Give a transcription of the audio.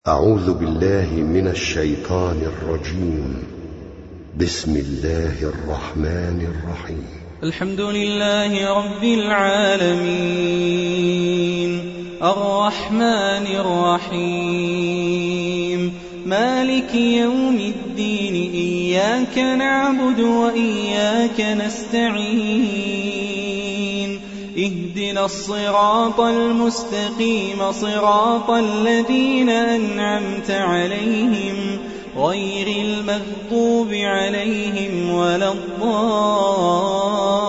أعوذ بالله من الشيطان الرجيم. بسم الله الرحمن الرحيم. الحمد لله رب العالمين، الرحمن الرحيم، مالك يوم الدين، إياك نعبد وإياك نستعين، اهدنا الصراط المستقيم، صراط الذين أنعمت عليهم غير المغضوب عليهم ولا الضالين.